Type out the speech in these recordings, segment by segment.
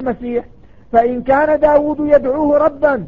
المسيح فإن كان داود يدعوه ربا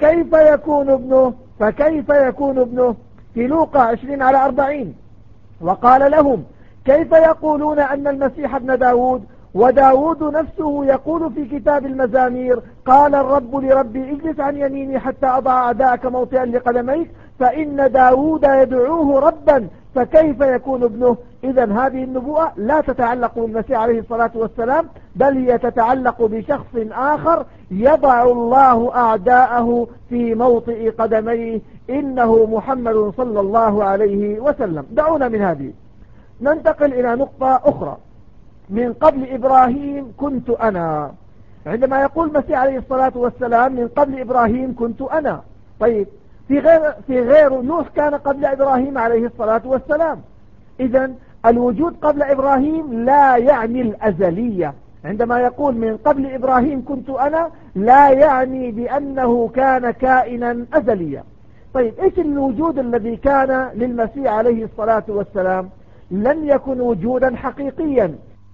فكيف يكون ابنه في لوقا 20:40 وقال لهم كيف يقولون أن المسيح ابن داود وداود نفسه يقول في كتاب المزامير قال الرب لربي اجلس عن يميني حتى أضع أعداءك موطئا لقدميك فإن داود يدعوه ربا فكيف يكون ابنه. إذا هذه النبوءة لا تتعلق بالمسيح عليه الصلاة والسلام بل هي تتعلق بشخص آخر يضع الله أعداءه في موطئ قدميه إنه محمد صلى الله عليه وسلم. دعونا من هذه ننتقل إلى نقطة أخرى. من قبل إبراهيم كنت أنا. عندما يقول المسيح عليه الصلاة والسلام من قبل إبراهيم كنت أنا، طيب في غير نوح كان قبل إبراهيم عليه الصلاة والسلام. إذن الوجود قبل إبراهيم لا يعني الأزلية. عندما يقول من قبل إبراهيم كنت أنا لا يعني بأنه كان كائنا أزليا. طيب إيش الوجود الذي كان للمسيح عليه الصلاة والسلام؟ لم يكن وجودا حقيقيا،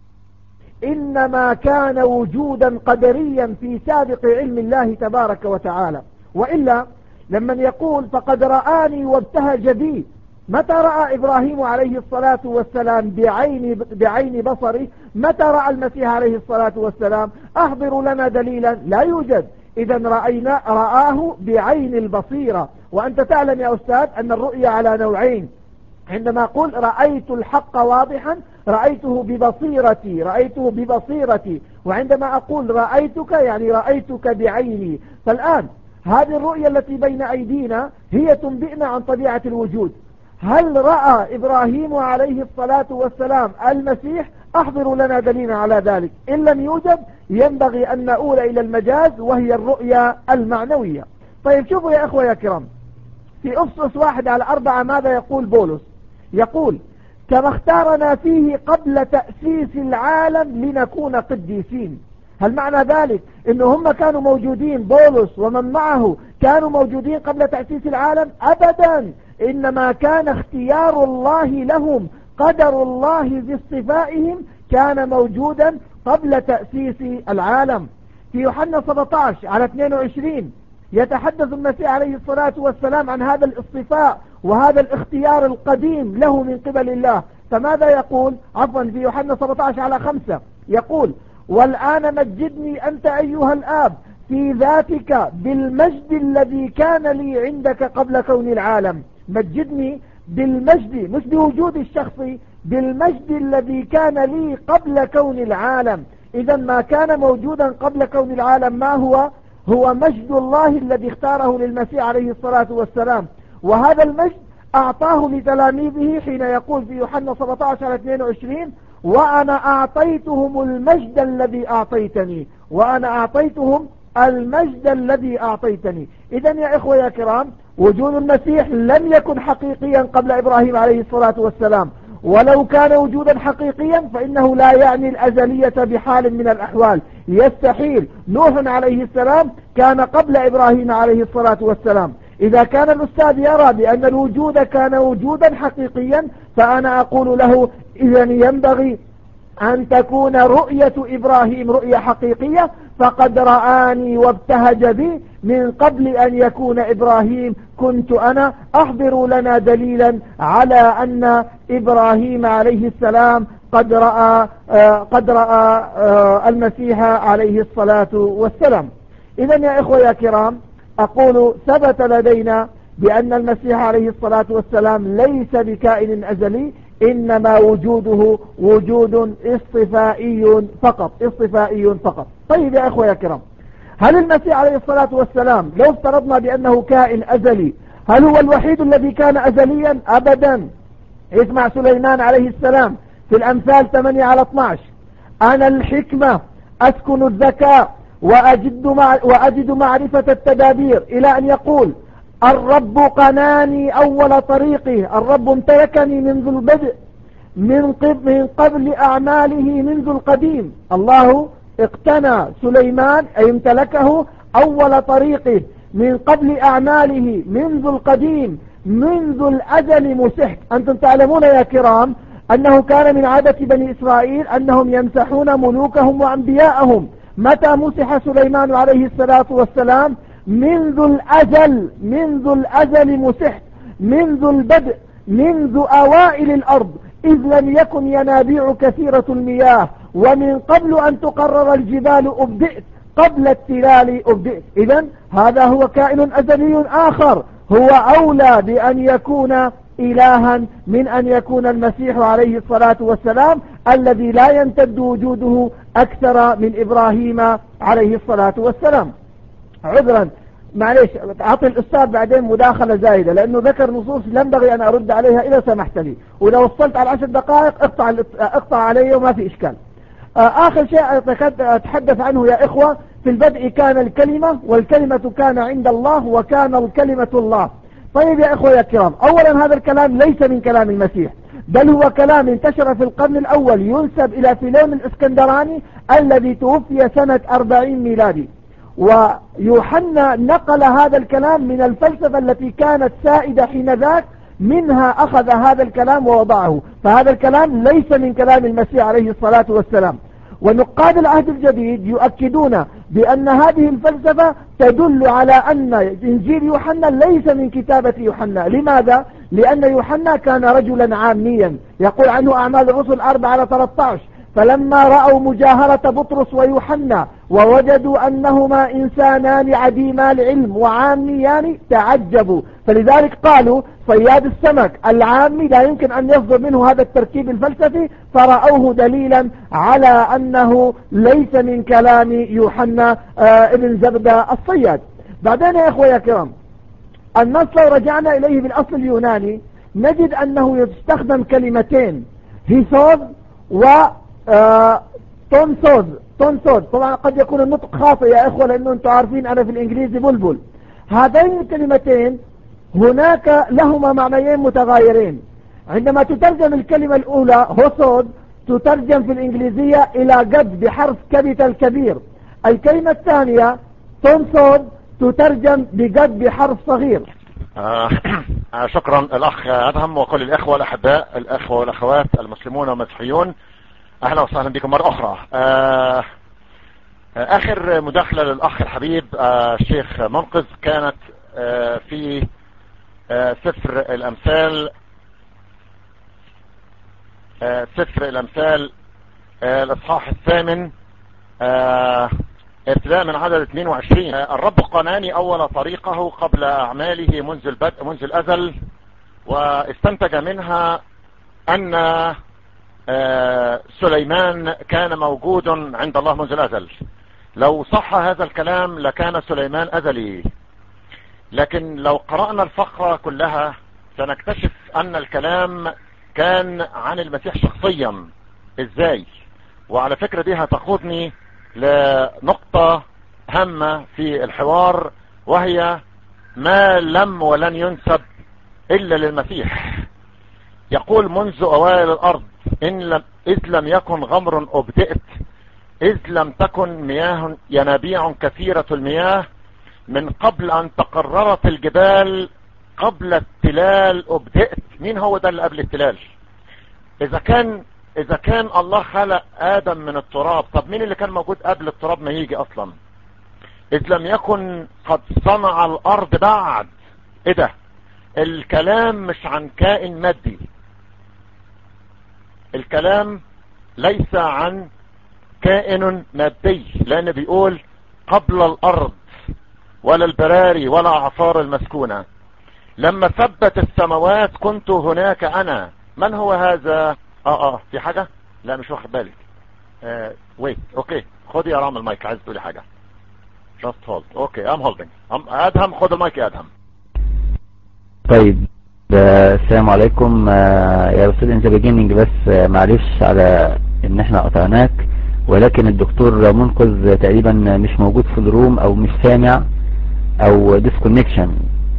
إنما كان وجودا قدريا في سابق علم الله تبارك وتعالى. وإلا لما يقول فقد رآني وابتهج بي، متى رأى إبراهيم عليه الصلاة والسلام بعين بصره؟ متى رأى المسيح عليه الصلاة والسلام؟ أحضروا لنا دليلا، لا يوجد. إذا رآه بعين البصيرة. وأنت تعلم يا أستاذ أن الرؤية على نوعين. عندما أقول رأيت الحق واضحا رأيته ببصيرتي، وعندما أقول رأيتك يعني رأيتك بعيني. فالآن هذه الرؤية التي بين أيدينا هي تنبئنا عن طبيعة الوجود. هل رأى إبراهيم عليه الصلاة والسلام المسيح؟ أحضروا لنا دليلا على ذلك. إن لم يوجد ينبغي أن نؤول إلى المجاز وهي الرؤية المعنوية. طيب شوفوا يا إخوة يا كرام، في أفسس 1:4 ماذا يقول بولس؟ يقول كما اختارنا فيه قبل تأسيس العالم لنكون قديسين. هل معنى ذلك إن هم كانوا موجودين، بولس ومن معه كانوا موجودين قبل تأسيس العالم؟ أبدا، إنما كان اختيار الله لهم، قدر الله باصطفائهم كان موجودا قبل تأسيس العالم. في يوحنا 17:22 يتحدث المسيح عليه الصلاة والسلام عن هذا الاصطفاء وهذا الاختيار القديم له من قبل الله. فماذا يقول؟ في يوحنا 17:5 يقول والآن مجدني أنت أيها الآب في ذاتك بالمجد الذي كان لي عندك قبل كون العالم. مجدني بالمجد، مش بوجود الشخصي، بالمجد الذي كان لي قبل كون العالم. إذا ما كان موجودا قبل كون العالم ما هو مجد الله الذي اختاره للمسيح عليه الصلاة والسلام. وهذا المجد أعطاه لتلاميذه حين يقول في يوحنا 17:22 وأنا أعطيتهم المجد الذي أعطيتني، وأنا أعطيتهم المجد الذي أعطيتني. إذا يا إخوة يا كرام، وجود المسيح لم يكن حقيقيا قبل إبراهيم عليه الصلاة والسلام، ولو كان وجودا حقيقيا فإنه لا يعني الأزلية بحال من الأحوال. يستحيل. نوح عليه السلام كان قبل إبراهيم عليه الصلاة والسلام. إذا كان الأستاذ يرى بأن الوجود كان وجودا حقيقيا فأنا أقول له إذا ينبغي أن تكون رؤية إبراهيم رؤية حقيقية، فقد رآني وابتهج بي من قبل أن يكون إبراهيم كنت أنا. أحضروا لنا دليلا على أن إبراهيم عليه السلام قد رأى المسيح عليه الصلاة والسلام. إذا يا إخوة يا كرام، أقول ثبت لدينا بأن المسيح عليه الصلاة والسلام ليس بكائن أزلي، إنما وجوده وجود اصطفائي فقط. طيب يا أخوة يا كرام، هل المسيح عليه الصلاة والسلام لو افترضنا بأنه كائن أزلي هل هو الوحيد الذي كان أزليا؟ أبدا. اسمع سليمان عليه السلام في الأمثال 8:12 أنا الحكمة أسكن الذكاء وأجد معرفة التدابير، إلى أن يقول الرب قناني أول طريقه، الرب امتلكني منذ البدء من قبل أعماله منذ القديم. الله اقتنى سليمان أي امتلكه أول طريقه من قبل أعماله منذ القديم، منذ الأزل مسحت. أنتم تعلمون يا كرام أنه كان من عادة بني إسرائيل أنهم يمسحون ملوكهم وأنبياءهم، متى مسح سليمان عليه الصلاة والسلام؟ منذ الأزل مسح، منذ البدء، منذ أوائل الأرض، إذ لم يكن ينابيع كثيرة المياه، ومن قبل أن تقرر الجبال أبدئت، قبل التلال أبدئت. إذن هذا هو كائن أزلي آخر، هو أولى بأن يكون إلها من أن يكون المسيح عليه الصلاة والسلام، الذي لا يمتد وجوده أكثر من إبراهيم عليه الصلاة والسلام. عذرا معليش، أعطي الأستاذ بعدين مداخلة زايدة، لأنه ذكر نصوص ينبغي أن أرد عليها إذا سمحت لي، ولو وصلت على 10 دقائق اقطع علي وما في إشكال. آخر شيء أتحدث عنه يا إخوة، في البدء كان الكلمة، والكلمة كان عند الله، وكان الكلمة الله. طيب يا إخوة يا كرام، أولا هذا الكلام ليس من كلام المسيح، بل هو كلام انتشر في القرن الأول ينسب إلى فيلون الإسكندراني الذي توفي سنة 40 ميلادي. ويوحنا نقل هذا الكلام من الفلسفة التي كانت سائدة حينذاك، منها أخذ هذا الكلام ووضعه، فهذا الكلام ليس من كلام المسيح عليه الصلاة والسلام. ونقاد العهد الجديد يؤكدون بأن هذه الفلسفة تدل على أن إنجيل يوحنا ليس من كتابة يوحنا. لماذا؟ لأن يوحنا كان رجلا عاميا، يقول عنه أعمال الرسل 4:13، فلما رأوا مجاهرة بطرس ويوحنا ووجدوا أنهما إنسانان عديما العلم وعاميان تعجبوا، فلذلك قالوا صياد السمك العامي لا يمكن أن يصدر منه هذا التركيب الفلسفي، فرأوه دليلا على أنه ليس من كلام يوحنا ابن زبدة الصياد. بعدين يا إخوة يا كرام، النص لو رجعنا إليه بالأصل اليوناني نجد أنه يستخدم كلمتين، هيسوز و تونسوز. طبعا قد يكون النطق خاطئ يا إخوة، لأنه أنتم عارفين أنا في الإنجليزي بلبل. هذين الكلمتين هناك لهما معنيين متغايرين. عندما تترجم الكلمة الأولى هوسود تترجم في الإنجليزية إلى قد بحرف كابيتال كبير، الكلمة الثانية تونسود تترجم بقد بحرف صغير. شكرا الأخ أدهم وكل الأخوة والأحباء، الأخوة والأخوات المسلمون والمسيحيون، أهلا وسهلا بكم مرة أخرى. آخر مداخلة للأخ الحبيب الشيخ منقذ كانت في سفر الأمثال، الإصحاح 8 ابتداء من عدد 22. الرب قناني أول طريقه قبل أعماله منذ البدء منذ الأزل، واستنتج منها أن سليمان كان موجود عند الله منذ الأزل. لو صح هذا الكلام لكان سليمان أزلي، لكن لو قرأنا الفقرة كلها سنكتشف أن الكلام كان عن المسيح شخصيا. إزاي؟ وعلى فكرة دي هتقودني لنقطة هامة في الحوار، وهي ما لم ولن ينسب إلا للمسيح. يقول منذ أوائل الأرض إذ لم يكن غمر أبدئت، إذ لم تكن مياه ينابيع كثيرة المياه، من قبل أن تقررت الجبال، قبل التلال أبدئت. مين هو ده اللي قبل التلال؟ إذا كان الله خلق آدم من التراب، طب مين اللي كان موجود قبل التراب ما يجي أصلا؟ إذ لم يكن قد صنع الأرض بعد. إيه ده؟ الكلام مش عن كائن مادي، الكلام ليس عن كائن مادي، لأن بيقول قبل الأرض ولا البراري ولا أعصار المسكونة، لما ثبت السماوات كنت هناك أنا. من هو هذا؟ في حاجة؟ لا مش واخد بالك. ويت اوكي، خد يا رام المايك، عايز تقولي حاجة؟ just hold. اوكي I'm holding. ادهم خد المايك يا ادهم. طيب السلام عليكم يا استاذ انت بيجيننج، بس معلش على ان احنا قطعناك، ولكن الدكتور منقذ تقريبا مش موجود في الروم او مش سامع او ديسكونكشن،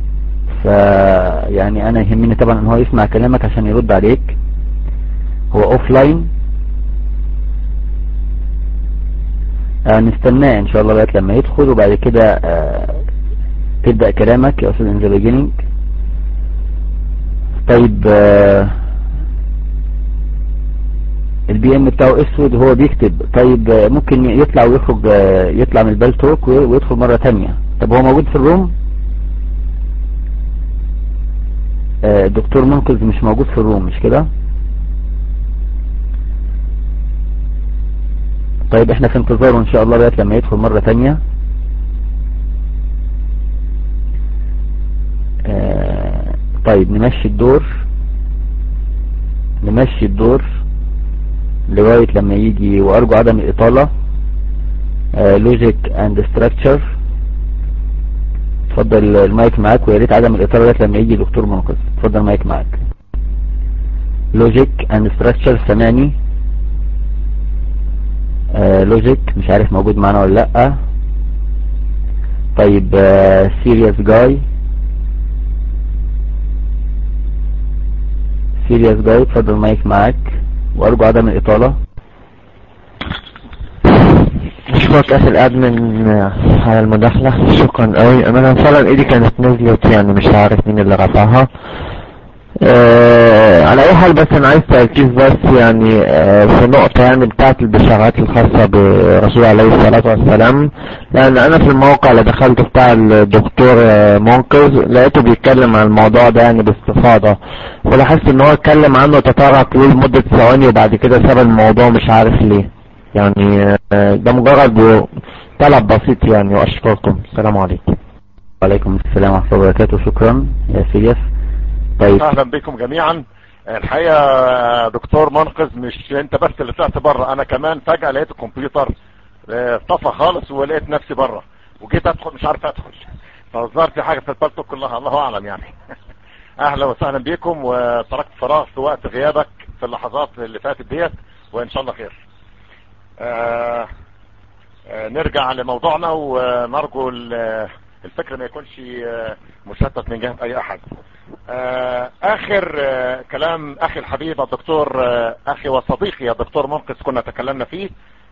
فيعني انا يهمني طبعا ان هو يسمع كلامك عشان يرد عليك. هو اوف لاين، نستناه ان شاء الله لغايه لما يدخل، وبعد كده تبدأ كلامك يا استاذ ان ذا بيجيننج. طيب البي ام بتاعه اسود وهو بيكتب. طيب ممكن يطلع ويخرج، يطلع من البالتوك ويدخل مرة تانية. طب هو موجود في الروم؟ دكتور منقذ مش موجود في الروم مش كده؟ طيب احنا في انتظاره ان شاء الله لغايه لما يدخل مرة تانية. طيب نمشي الدور لغاية لما يجي، وارجو عدم الاطالة. لوجيك اند ستراكشر، اتفضل المايك معاك، ويا ريت عدم الاطالة لغاية لما يجي دكتور منقذ. اتفضل المايك معاك. لوجيك اند ستراكشر سامعني؟ لوجيك مش عارف موجود معانا ولا لا. طيب سيريس جاي، اتفضل المايك معاك، وارجو عدم الاطالة. اشكرك اخي الادمن على المداخلة، شكرا قوي. انا فعلا ايدي كانت نزلت، يعني مش عارف مين اللي رفعها. على اي حال، بس انا عايز تركيز بس يعني في نقطة يعني بتاعت البشارات الخاصة برسول عليه الصلاة والسلام. لان انا في الموقع اللي دخلته بتاع الدكتور منقذ لقيته بيتكلم عن الموضوع ده يعني باستفاضة، ولاحظت ان هو اتكلم عنه تطرق له لمدة ثواني وبعد كده ساب الموضوع مش عارف ليه. يعني ده مجرد طلب بسيط يعني، واشكركم. السلام عليكم. وعليكم السلام ورحمة الله وبركاته. شكرا يا سيريس. طيب اهلا بكم جميعا. الحقيقة دكتور منقذ مش انت بس اللي طلعت بره، انا كمان فجأة لقيت الكمبيوتر طفى خالص ولقيت نفسي بره، وجيت ادخل مش عارف ادخل، فظهرت حاجة في البلتو كلها الله اعلم يعني. اهلا وسهلا بكم، وتركت فراغ في وقت غيابك في اللحظات اللي فاتت ديت، وان شاء الله خير. نرجع لموضوعنا، ونرجو الفكر ما يكونش مشتت من جهة اي احد. اخر كلام اخي الحبيب الدكتور اخي وصديقي الدكتور منقذ كنا تكلمنا فيه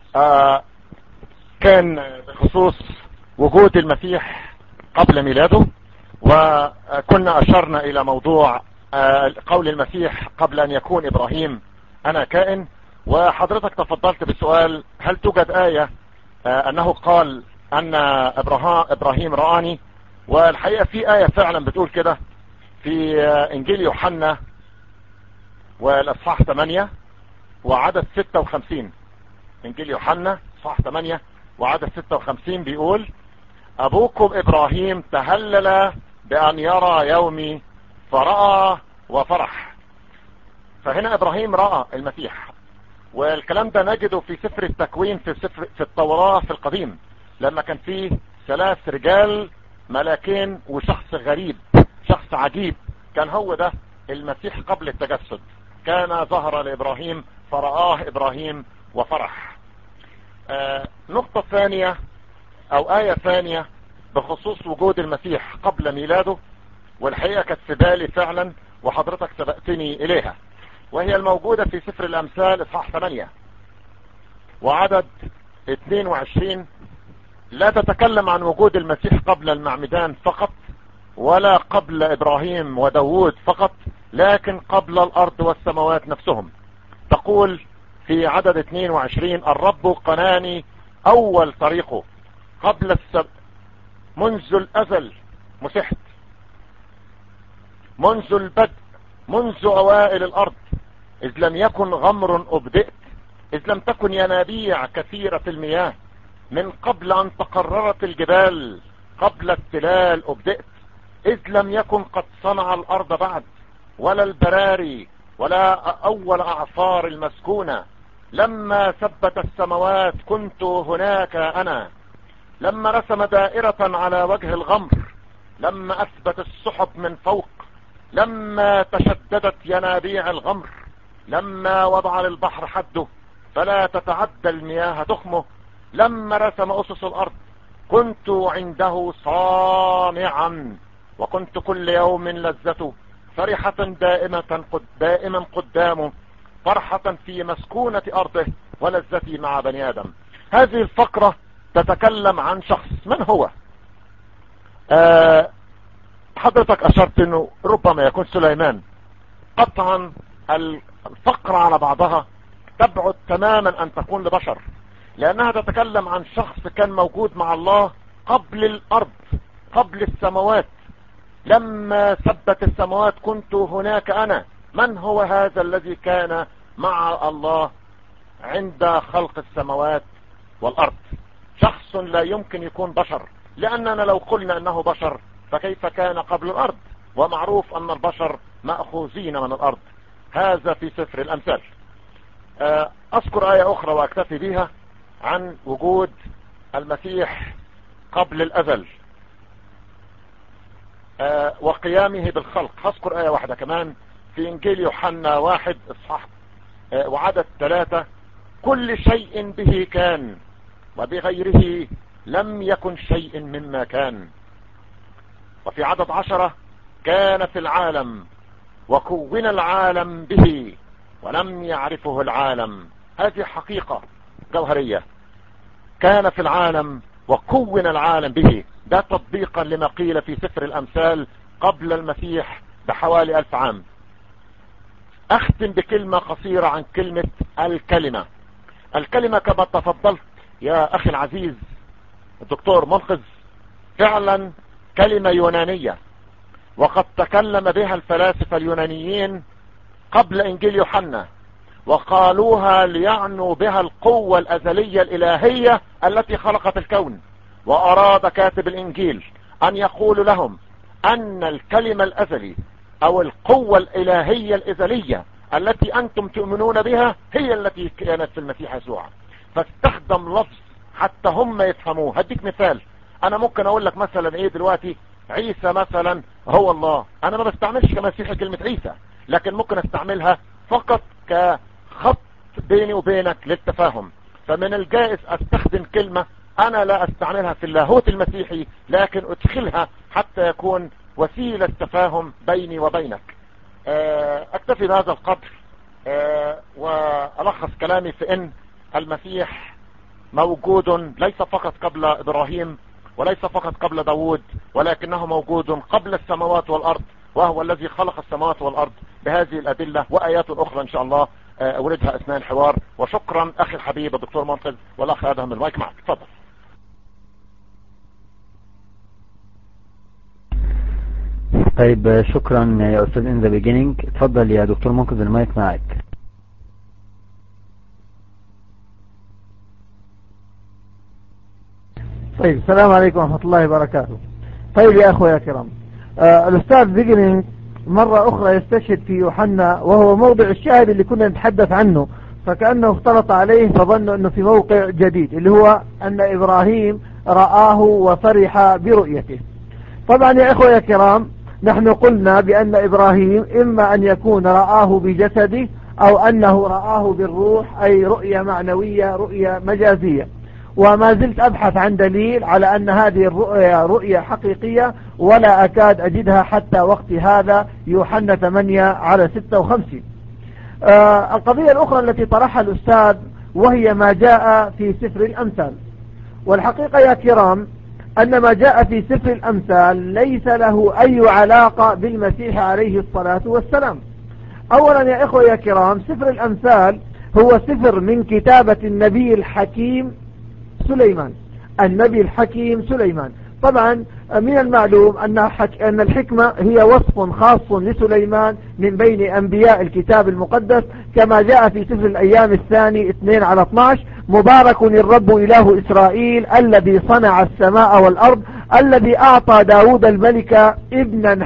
كان بخصوص وجود المسيح قبل ميلاده، وكنا اشرنا الى موضوع قول المسيح قبل ان يكون ابراهيم انا كائن. وحضرتك تفضلت بالسؤال هل توجد آية انه قال ان ابراهيم رآني، والحقيقة في آية فعلا بتقول كده في انجيل يوحنا والاصحاح 8 وعدد 56. انجيل يوحنا اصحاح 8 وعدد 56 بيقول ابوكم ابراهيم تهلل بان يرى يومي فرأى وفرح. فهنا ابراهيم رأى المسيح، والكلام ده نجده في سفر التكوين في التوراة في القديم، لما كان فيه 3 رجال ملاكين وشخص غريب شخص عجيب، كان هو ده المسيح قبل التجسد، كان ظهر لإبراهيم فرآه إبراهيم وفرح. نقطة ثانية أو آية ثانية بخصوص وجود المسيح قبل ميلاده، والحقيقة كانت في بالي فعلا وحضرتك سبقتني إليها، وهي الموجودة في سفر الأمثال إصحاح 8 وعدد 22. لا تتكلم عن وجود المسيح قبل المعمدان فقط، ولا قبل إبراهيم وداود فقط، لكن قبل الأرض والسماوات نفسهم. تقول في عدد 22 الرب قناني أول طريقه قبل منذ الأزل مسحت، منذ البدء، منذ أوائل الأرض، إذ لم يكن غمر أبدئت، إذ لم تكن ينابيع كثيرة المياه، من قبل أن تقررت الجبال، قبل التلال أبدئت، إذ لم يكن قد صنع الأرض بعد، ولا البراري، ولا أول أعصار المسكونة. لما ثبت السماوات كنت هناك أنا، لما رسم دائرة على وجه الغمر، لما أثبت السحب من فوق، لما تشددت ينابيع الغمر، لما وضع للبحر حده فلا تتعدى المياه تخمه، لما رسم أسس الأرض كنت عنده صانعا، وكنت كل يوم لذته، فرحة دائما قدامه، فرحة في مسكونة أرضه، ولذتي مع بني آدم. هذه الفقرة تتكلم عن شخص. من هو؟ حضرتك أشرت أنه ربما يكون سليمان. قطعا الفقرة على بعضها تبعد تماما أن تكون لبشر، لأنها تتكلم عن شخص كان موجود مع الله قبل الأرض، قبل السماوات. لما ثبت السماوات كنت هناك أنا. من هو هذا الذي كان مع الله عند خلق السماوات والأرض؟ شخص لا يمكن يكون بشر، لأننا لو قلنا أنه بشر فكيف كان قبل الأرض؟ ومعروف أن البشر مأخوذين من الأرض. هذا في سفر الأمثال. أذكر آية أخرى وأكتفي بها عن وجود المسيح قبل الأزل وقيامه بالخلق. أذكر آية واحدة كمان في إنجيل يوحنا 1 إصحاح وعدد 3: كل شيء به كان وبغيره لم يكن شيء مما كان. وفي عدد 10: كان في العالم وكون العالم به ولم يعرفه العالم. هذه حقيقة جوهرية. كان في العالم وكون العالم به. ده تطبيقا لما قيل في سفر الأمثال قبل المسيح بحوالي 1000 عام. أختم بكلمة قصيرة عن كلمة الكلمة. الكلمة كما تفضلت يا أخي العزيز الدكتور منقذ فعلا كلمة يونانية، وقد تكلم بها الفلاسفة اليونانيين قبل إنجيل يوحنا، وقالوها ليعنوا بها القوة الأزلية الإلهية التي خلقت الكون. وأراد كاتب الإنجيل أن يقول لهم أن الكلمة الأزلي أو القوة الإلهية الأزلية التي أنتم تؤمنون بها هي التي كانت في المسيح يسوع. فاستخدم لفظ حتى هم يفهموه. هديك مثال. أنا ممكن أقول لك مثلا إيه دلوقتي عيسى مثلا هو الله. أنا ما بستعملش كمسيحي كلمة عيسى، لكن ممكن استعملها فقط كخط بيني وبينك للتفاهم. فمن الجائز استخدم كلمة أنا لا استعملها في اللاهوت المسيحي، لكن أدخلها حتى يكون وسيلة تفاهم بيني وبينك. أكتفي بهذا القدر وألخص كلامي في أن المسيح موجود ليس فقط قبل إبراهيم وليس فقط قبل داود، ولكنه موجود قبل السماوات والأرض، وهو الذي خلق السماوات والأرض بهذه الأدلة وآيات أخرى إن شاء الله أوردها أثناء الحوار. وشكرا أخي الحبيب الدكتور منقذ، والأخ آدم المايك معك. تفضل. طيب شكرا يا أستاذ إن ذا بيجينينج. اتفضل يا دكتور منقذ المايك معك. طيب السلام عليكم ورحمة الله وبركاته. طيب يا أخوة يا كرام، الأستاذ بيجينينج مرة أخرى يستشهد في يوحنا وهو موضع الشاهد اللي كنا نتحدث عنه، فكأنه اختلط عليه فظنوا أنه في موقع جديد اللي هو أن إبراهيم رآه وفرح برؤيته. طبعا يا أخوة يا كرام، نحن قلنا بأن إبراهيم إما أن يكون رآه بجسده أو أنه رآه بالروح، أي رؤية معنوية رؤية مجازية. وما زلت أبحث عن دليل على أن هذه الرؤية رؤية حقيقية، ولا أكاد أجدها حتى وقت هذا يوحنا 8:56. القضية الأخرى التي طرحها الأستاذ وهي ما جاء في سفر الأمثال. والحقيقة يا كرام أن ما جاء في سفر الأمثال ليس له أي علاقة بالمسيح عليه الصلاة والسلام. أولا يا إخوة يا كرام، سفر الأمثال هو سفر من كتابة النبي الحكيم سليمان، النبي الحكيم سليمان. طبعا من المعلوم أن الحكمة هي وصف خاص لسليمان من بين أنبياء الكتاب المقدس، كما جاء في سفر الأيام الثاني 2:12: مبارك الرب إله إسرائيل الذي صنع السماء والأرض، الذي أعطى داود الملك ابنا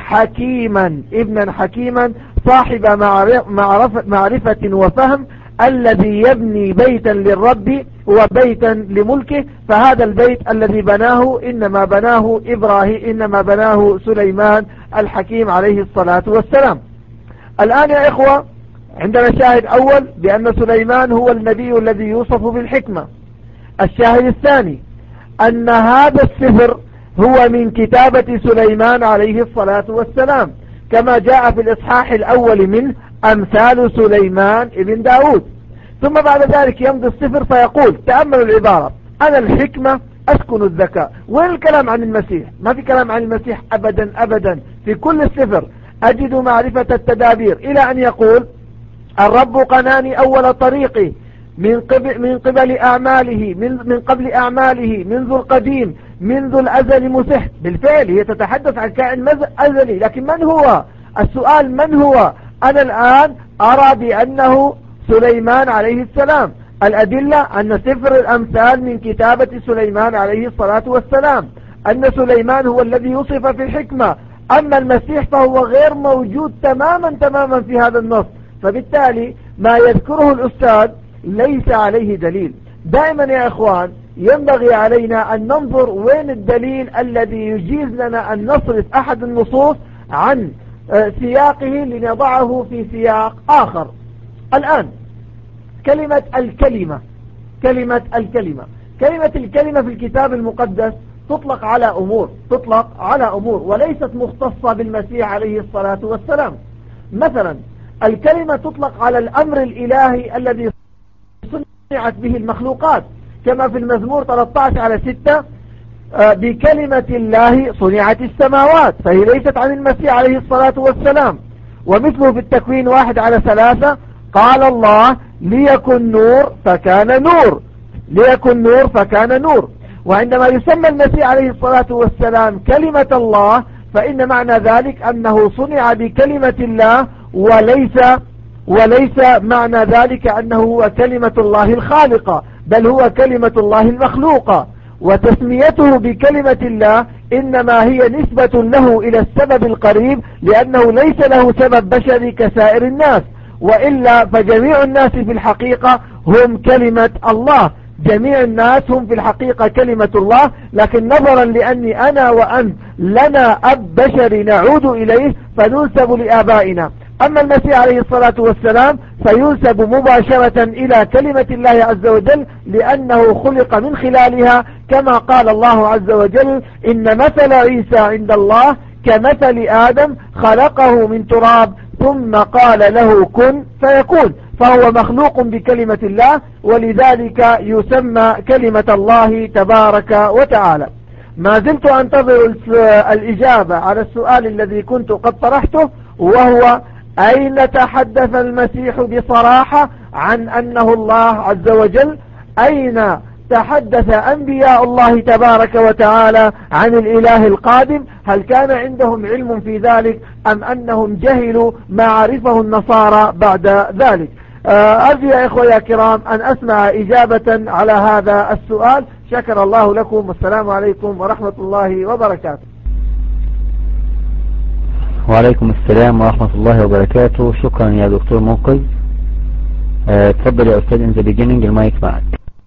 حكيما صاحب معرفة وفهم، الذي يبني بيتا للرب وبيتا لملكه. فهذا البيت الذي بناه إنما بناه سليمان الحكيم عليه الصلاة والسلام. الآن يا إخوة عندنا شاهد أول بأن سليمان هو النبي الذي يوصف بالحكمة. الشاهد الثاني أن هذا السفر هو من كتابة سليمان عليه الصلاة والسلام، كما جاء في الإصحاح الأول من أمثال سليمان ابن داود. ثم بعد ذلك يمضي السفر فيقول، تأملوا العبارة: أنا الحكمة أسكن الذكاء. وين الكلام عن المسيح؟ ما في كلام عن المسيح أبدا أبدا. في كل السفر أجد معرفة التدابير، إلى أن يقول: الرب قناني أول طريقي من قبل أعماله من قبل أعماله منذ القديم منذ الأزل مسح. بالفعل هي تتحدث عن كائن أزلي، لكن من هو؟ السؤال من هو؟ أنا الآن أرى بأنه سليمان عليه السلام. الأدلة أن سفر الأمثال من كتابة سليمان عليه الصلاة والسلام، أن سليمان هو الذي يوصف في الحكمة. أما المسيح فهو غير موجود تماما في هذا النص، فبالتالي ما يذكره الأستاذ ليس عليه دليل. دائما يا إخوان ينبغي علينا أن ننظر وين الدليل الذي يجيز لنا أن نصرف أحد النصوص عن سياقه لنضعه في سياق آخر. الآن كلمة الكلمة في الكتاب المقدس تطلق على أمور وليست مختصة بالمسيح عليه الصلاة والسلام. مثلا الكلمة تطلق على الأمر الإلهي الذي صنعت به المخلوقات، كما في المزمور 13:6 بكلمة الله صنعت السماوات، فهي ليست عن المسيح عليه الصلاة والسلام. ومثله في التكوين 1:3 قال الله ليكن نور فكان نور. وعندما يسمى المسيح عليه الصلاة والسلام كلمة الله، فإن معنى ذلك أنه صنع بكلمة الله، وليس معنى ذلك أنه هو كلمة الله الخالقة، بل هو كلمة الله المخلوقة. وتسميته بكلمة الله إنما هي نسبة له إلى السبب القريب، لأنه ليس له سبب بشري كسائر الناس، وإلا فجميع الناس في الحقيقة هم كلمة الله. جميع الناس هم في الحقيقة كلمة الله، لكن نظرا لأني أنا وأنت لنا أب بشري نعود إليه فننسب لآبائنا. أما المسيح عليه الصلاة والسلام فينسب مباشرة إلى كلمة الله عز وجل، لأنه خلق من خلالها، كما قال الله عز وجل إن مثل عيسى عند الله كمثل آدم خلقه من تراب ثم قال له كن فيكون، فهو مخلوق بكلمة الله، ولذلك يسمى كلمة الله تبارك وتعالى. ما زلت أنتظر الإجابة على السؤال الذي كنت قد طرحته، وهو أين تحدث المسيح بصراحة عن أنه الله عز وجل؟ أين تحدث أنبياء الله تبارك وتعالى عن الإله القادم؟ هل كان عندهم علم في ذلك أم أنهم جهلوا ما عرفه النصارى بعد ذلك؟ أرجو يا إخوة يا كرام أن أسمع إجابة على هذا السؤال. شكر الله لكم، والسلام عليكم ورحمة الله وبركاته. وعليكم السلام ورحمة الله وبركاته. شكرا يا دكتور منقذ. تفضل يا أستاذ in the beginning، المايك معك.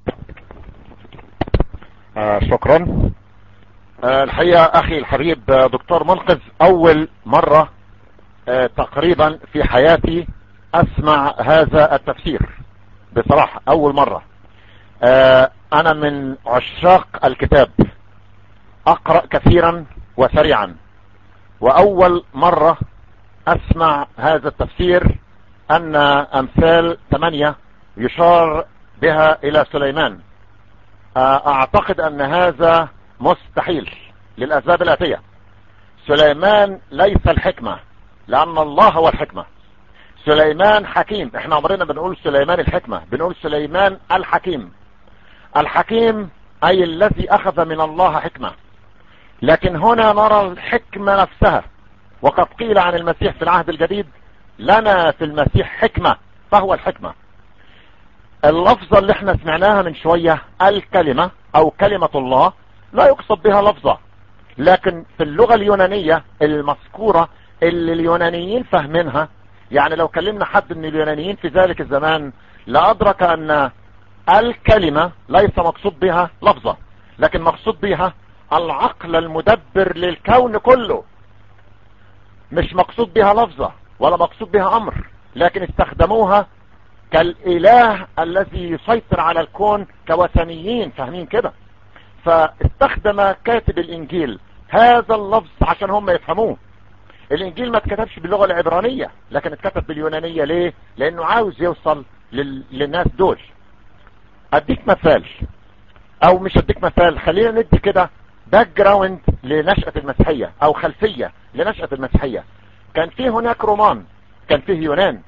شكرا. الحقيقة أخي الحبيب دكتور منقذ، أول مرة تقريبا في حياتي أسمع هذا التفسير بصراحة، أول مرة. أنا من عشاق الكتاب، أقرأ كثيرا وسريعا، وأول مرة أسمع هذا التفسير أن أمثال 8 يشار بها إلى سليمان. أعتقد أن هذا مستحيل للأسباب الآتية. سليمان ليس الحكمة، لأن الله هو الحكمة. سليمان حكيم، احنا عمرنا بنقول سليمان الحكمة، بنقول سليمان الحكيم. الحكيم أي الذي أخذ من الله حكمة. لكن هنا نرى الحكمة نفسها، وقد قيل عن المسيح في العهد الجديد لنا في المسيح حكمة، فهو الحكمة. اللفظة اللي احنا سمعناها من شوية الكلمة أو كلمة الله لا يقصد بها لفظة، لكن في اللغة اليونانية المذكورة اللي اليونانيين فاهمينها، يعني لو كلمنا حد من اليونانيين في ذلك الزمان لأدرك أن الكلمة ليس مقصود بها لفظة، لكن مقصود بها العقل المدبر للكون كله. مش مقصود بها لفظة ولا مقصود بها أمر، لكن استخدموها كالإله الذي يسيطر على الكون كوثنيين، فاهمين كده؟ فاستخدم كاتب الإنجيل هذا اللفظ عشان هم يفهموه. الإنجيل ما اتكتبش باللغة العبرانية، لكن اتكتب باليونانية. ليه؟ لأنه عاوز يوصل للناس دول. أديك مثال، أو مش أديك مثال، خلينا ندي كده باك جراوند لنشأة المسيحية، أو خلفية لنشأة المسيحية. كان فيه هناك رومان، كان فيه يونان،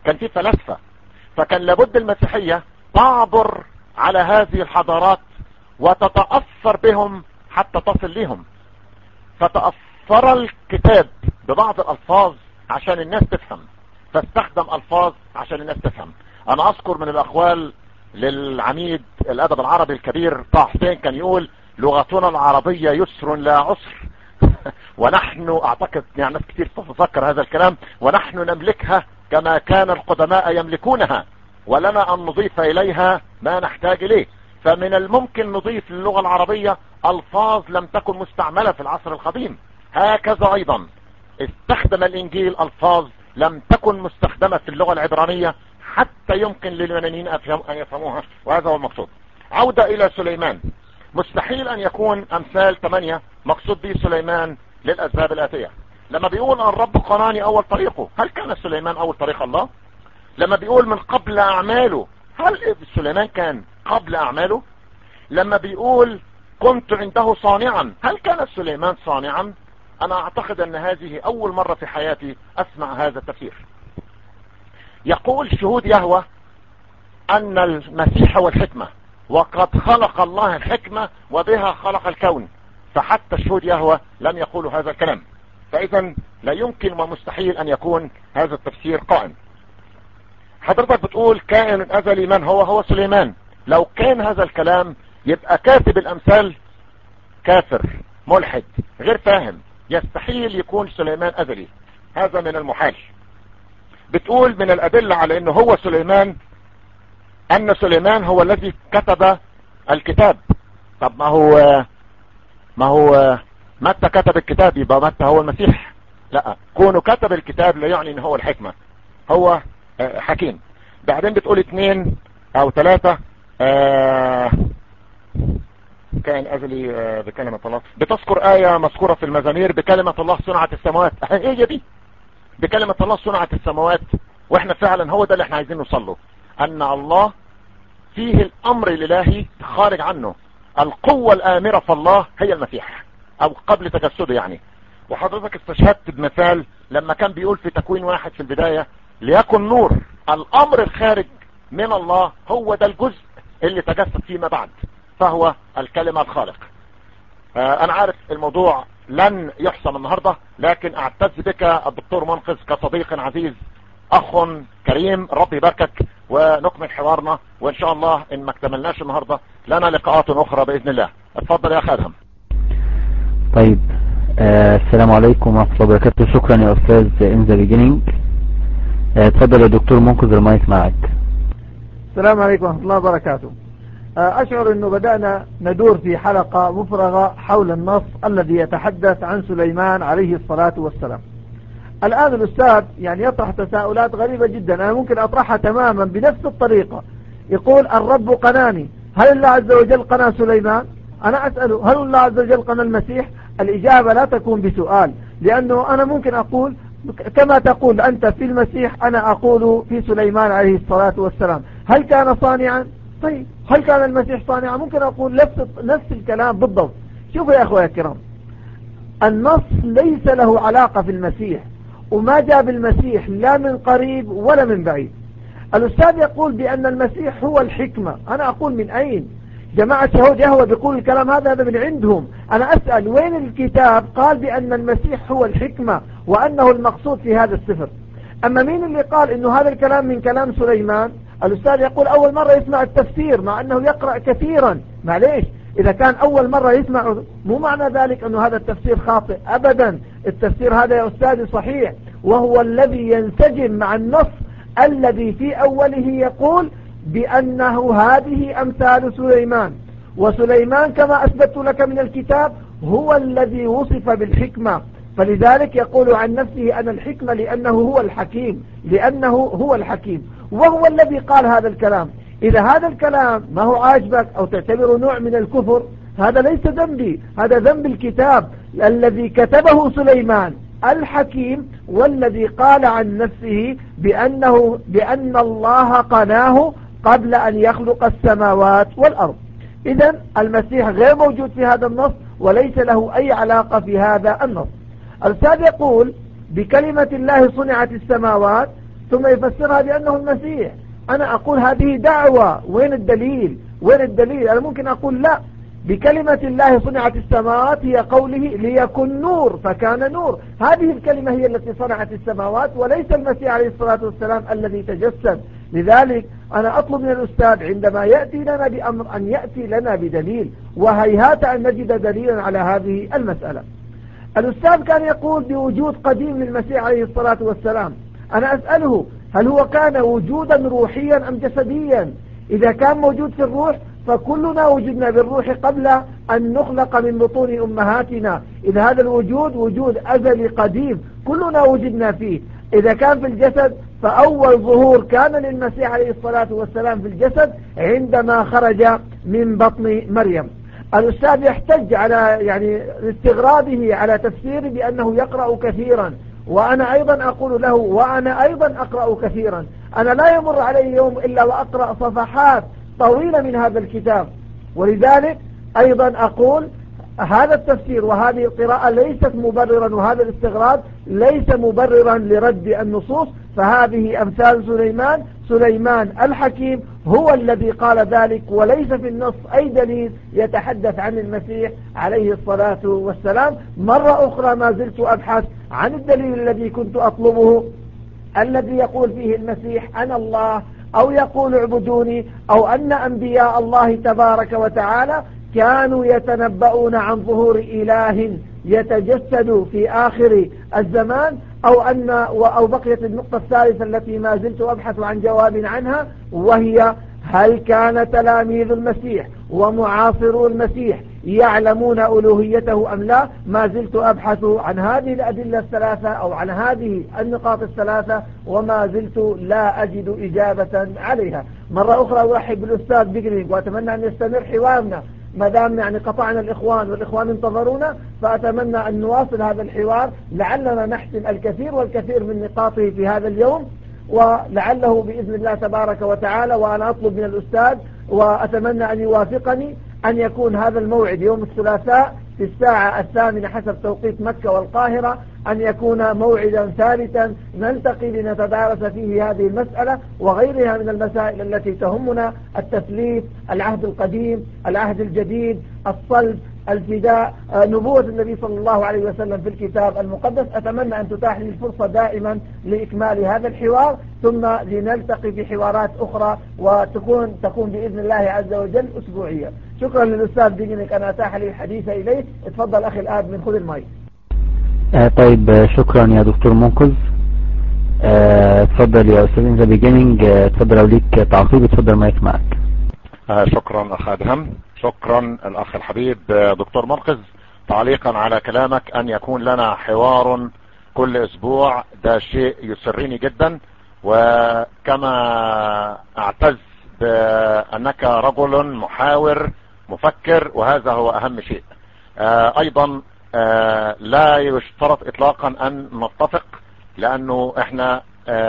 كان في فلاسفة، فكان لابد المسيحية تعبر على هذه الحضارات وتتأثر بهم حتى تصل لهم، فتأثر الكتاب ببعض الألفاظ عشان الناس تفهم، فاستخدم ألفاظ عشان الناس تفهم. أنا أذكر من الأقوال للعميد الأدب العربي الكبير طه حسين، كان يقول لغتنا العربية يسر لا عسر ونحن أعتقد يعني ناس كتير تتذكر هذا الكلام، ونحن نملكها كما كان القدماء يملكونها، ولنا أن نضيف إليها ما نحتاج إليه. فمن الممكن نضيف للغة العربية ألفاظ لم تكن مستعملة في العصر القديم. هكذا أيضا استخدم الإنجيل ألفاظ لم تكن مستخدمة في اللغة العبرانية حتى يمكن لليونانيين أن يفهموها، وهذا هو المقصود. عودة إلى سليمان، مستحيل أن يكون أمثال 8 مقصود به سليمان للأسباب الآتية. لما بيقول الرب قناني أول طريقه، هل كان سليمان أول طريق الله؟ لما بيقول من قبل أعماله، هل سليمان كان قبل أعماله؟ لما بيقول كنت عنده صانعا، هل كان سليمان صانعا؟ أنا أعتقد أن هذه أول مرة في حياتي أسمع هذا التفسير. يقول شهود يهوه أن المسيح هو الحكمة، وقد خلق الله الحكمة وبها خلق الكون، فحتى شهود يهوه لم يقولوا هذا الكلام. فإذا لا يمكن ومستحيل أن يكون هذا التفسير قائم. حضرتك بتقول كائن أزلي، من هو سليمان. لو كان هذا الكلام يبقى كاتب الأمثال كافر ملحد غير فاهم، يستحيل يكون سليمان أزلي، هذا من المحال. بتقول من الأدلة على أنه هو سليمان أن سليمان هو الذي كتب الكتاب. طب ما هو متى كتب الكتاب؟ يبقى متى هو المسيح؟ لا، كونه كتب الكتاب لا يعني أنه هو الحكمة، هو حكيم. بعدين بتقول 2 أو 3 كائن أزلي بكلمة الله. بتذكر آية مذكورة في المزامير بكلمة الله صنعت السماوات. ايه دي؟ بكلمة الله صنعت السماوات. واحنا فعلا هو ده اللي احنا عايزين نوصله، ان الله فيه الامر الالهي خارج عنه. القوة الامرة في الله هي المسيح، او قبل تجسده يعني. وحضرتك استشهدت بمثال لما كان بيقول في تكوين 1 في البداية ليكن نور. الامر الخارج من الله هو ده الجزء اللي تجسد فيما بعد، فهو الكلمة الخالق. انا عارف الموضوع لن يحسم النهاردة، لكن اعتز بك الدكتور منقذ كصديق عزيز، اخ كريم، ربي يباركك، ونكمل حوارنا، وان شاء الله ان ما اكتملناش النهاردة لنا لقاءات اخرى باذن الله. اتفضل يا اخي ادهم. طيب السلام عليكم ورحمة الله وبركاته. شكرا يا استاذ in the beginning. اتفضل يا دكتور منقذ، المايك معك. السلام عليكم ورحمة الله وبركاته. أشعر أنه بدأنا ندور في حلقة مفرغة حول النص الذي يتحدث عن سليمان عليه الصلاة والسلام. الآن الأستاذ يعني يطرح تساؤلات غريبة جدا، أنا ممكن أطرحها تماما بنفس الطريقة. يقول الرب قناني، هل الله عز وجل قنى سليمان؟ أنا أسأله هل الله عز وجل قنى المسيح؟ الإجابة لا تكون بسؤال، لأنه أنا ممكن أقول كما تقول أنت في المسيح، أنا أقول في سليمان عليه الصلاة والسلام. هل كان صانعا؟ طيب هل كان المسيح صانعا؟ ممكن أقول نفس الكلام بالضبط. شوفوا يا أخوة الكرام، النص ليس له علاقة في المسيح، وما جاء بالمسيح لا من قريب ولا من بعيد. الأستاذ يقول بأن المسيح هو الحكمة، أنا أقول من أين؟ جماعة شهود يهوه بيقول الكلام هذا من عندهم. أنا أسأل وين الكتاب قال بأن المسيح هو الحكمة وأنه المقصود في هذا السفر؟ أما مين اللي قال إنه هذا الكلام من كلام سليمان؟ الأستاذ يقول أول مرة يسمع التفسير مع أنه يقرأ كثيرا. معليش، إذا كان أول مرة يسمع مو معنى ذلك أنه هذا التفسير خاطئ أبدا. التفسير هذا يا أستاذ صحيح، وهو الذي ينسجم مع النص الذي في أوله يقول بأنه هذه أمثال سليمان، وسليمان كما أثبت لك من الكتاب هو الذي وصف بالحكمة، فلذلك يقول عن نفسه أنا الحكمة لأنه هو الحكيم، لأنه هو الحكيم، وهو الذي قال هذا الكلام. إذا هذا الكلام ما هو عاجبك أو تعتبره نوع من الكفر، هذا ليس ذنبي، هذا ذنب الكتاب الذي كتبه سليمان الحكيم، والذي قال عن نفسه بأن الله قناه قبل أن يخلق السماوات والأرض. إذن المسيح غير موجود في هذا النص وليس له أي علاقة في هذا النص. الأستاذ يقول بكلمة الله صنعت السماوات، ثم يفسرها بأنه المسيح. أنا أقول هذه دعوة، وين الدليل؟ وين الدليل؟ أنا ممكن أقول لا، بكلمة الله صنعت السماوات، هي قوله ليكن نور فكان نور. هذه الكلمة هي التي صنعت السماوات، وليس المسيح عليه الصلاة والسلام الذي تجسد. لذلك أنا أطلب من الأستاذ عندما يأتي لنا بأمر أن يأتي لنا بدليل، وهيهات أن نجد دليلا على هذه المسألة. الأستاذ كان يقول بوجود قديم للمسيح عليه الصلاة والسلام. أنا أسأله هل هو كان وجودا روحيا أم جسديا؟ إذا كان موجود في الروح فكلنا وجدنا بالروح قبل أن نخلق من بطون أمهاتنا. إذا هذا الوجود وجود أزلي قديم كلنا وجدنا فيه. إذا كان في الجسد فأول ظهور كان للمسيح عليه الصلاة والسلام في الجسد عندما خرج من بطن مريم. الأستاذ يحتج على استغرابه على تفسيري بأنه يقرأ كثيرا، وأنا أيضا أقول له وأنا أيضا أقرأ كثيرا. أنا لا يمر علي يوم إلا وأقرأ صفحات طويلة من هذا الكتاب، ولذلك أيضا أقول هذا التفسير وهذه القراءة ليست مبررا، وهذا الاستغراب ليس مبررا لرد النصوص. فهذه أمثال سليمان الحكيم هو الذي قال ذلك، وليس في النص أي دليل يتحدث عن المسيح عليه الصلاة والسلام. مرة أخرى ما زلت أبحث عن الدليل الذي كنت أطلبه، الذي يقول فيه المسيح أنا الله، أو يقول اعبدوني، أو أن أنبياء الله تبارك وتعالى كانوا يتنبؤون عن ظهور إله يتجسد في آخر الزمان، أو بقيت النقطة الثالثة التي ما زلت أبحث عن جواب عنها، وهي هل كان تلاميذ المسيح ومعاصرو المسيح يعلمون ألوهيته أم لا؟ ما زلت أبحث عن هذه الأدلة الثلاثة أو عن هذه النقاط الثلاثة، وما زلت لا أجد إجابة عليها. مرة أخرى أرحب بالأستاذ بيجرينج، وأتمنى أن يستمر حوارنا ما دام قطعنا الإخوان والإخوان انتظرونا، فأتمنى أن نواصل هذا الحوار، لعلنا نحسم الكثير والكثير من نقاطه في هذا اليوم، ولعله بإذن الله تبارك وتعالى. وأنا أطلب من الأستاذ وأتمنى أن يوافقني أن يكون هذا الموعد يوم الثلاثاء في الساعة 8 حسب توقيت مكة والقاهرة، أن يكون موعدا ثالثا نلتقي لنتدارس فيه هذه المسألة وغيرها من المسائل التي تهمنا: التثليث، العهد القديم، العهد الجديد، الصلب، الفداء، نبوة النبي صلى الله عليه وسلم في الكتاب المقدس. أتمنى أن تتاح لي الفرصة دائما لإكمال هذا الحوار، ثم لنلتقي في حوارات أخرى وتكون بإذن الله عز وجل أسبوعية. شكرا للأستاذ دينك أن أتاح لي الحديث إليه. اتفضل أخي الآب من خذ المايك. طيب شكرا يا دكتور منقذ. اتفضل يا أستاذ إن ذا بيجيننج، اتفضل لو ليك تعقيب اتفضل المايك معك. شكرا أخ أدهم، شكرا الأخ الحبيب دكتور منقذ. تعليقا على كلامك أن يكون لنا حوار كل أسبوع ده شيء يسرني جدا، وكما أعتز بأنك رجل محاور مفكر، وهذا هو أهم شيء. أيضا لا يشترط إطلاقا أن نتفق، لأنه إحنا